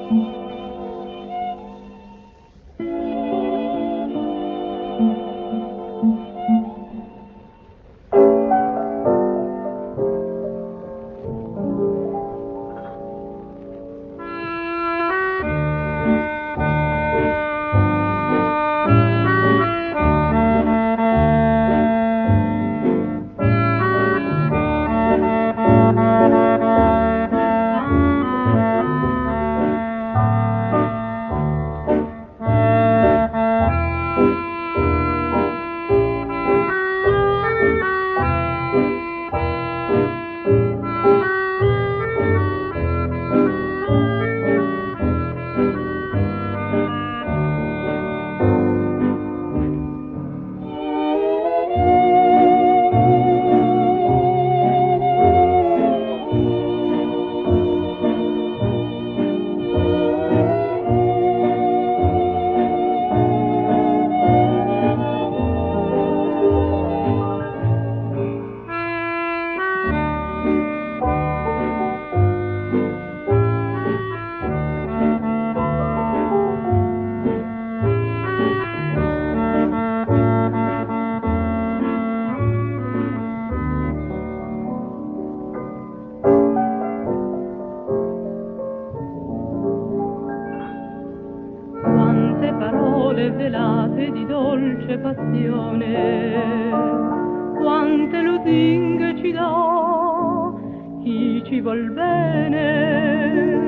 parole velate di dolce passione, quante lusinghe ci dà chi ci vuol bene.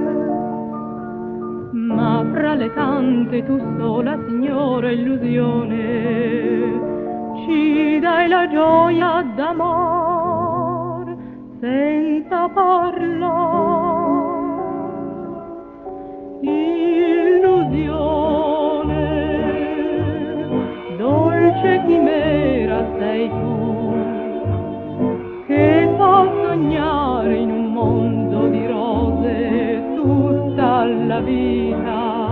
Ma fra le tante tu sola, signora illusione, ci dai la gioia d'amor senza parlare. Illusione, dolce chimera sei tu, che fa sognare in un mondo di rose tutta la vita.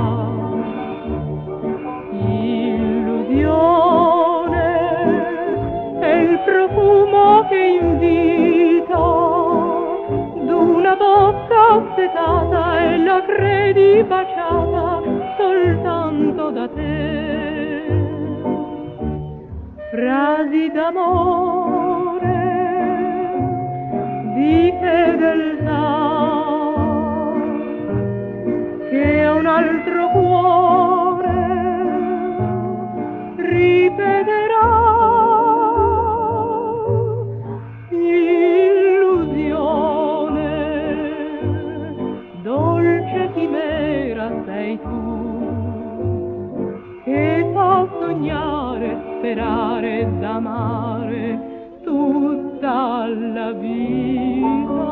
Illusione è il profumo che invita d'una bocca assetata e la credi baciata soltanto da te. Frasi d'amore, di fedeltà, che a un altro cuore ripeterà. Illusione, dolce chimera sei tu, che fa sognare, sperare ed amare tutta la vita.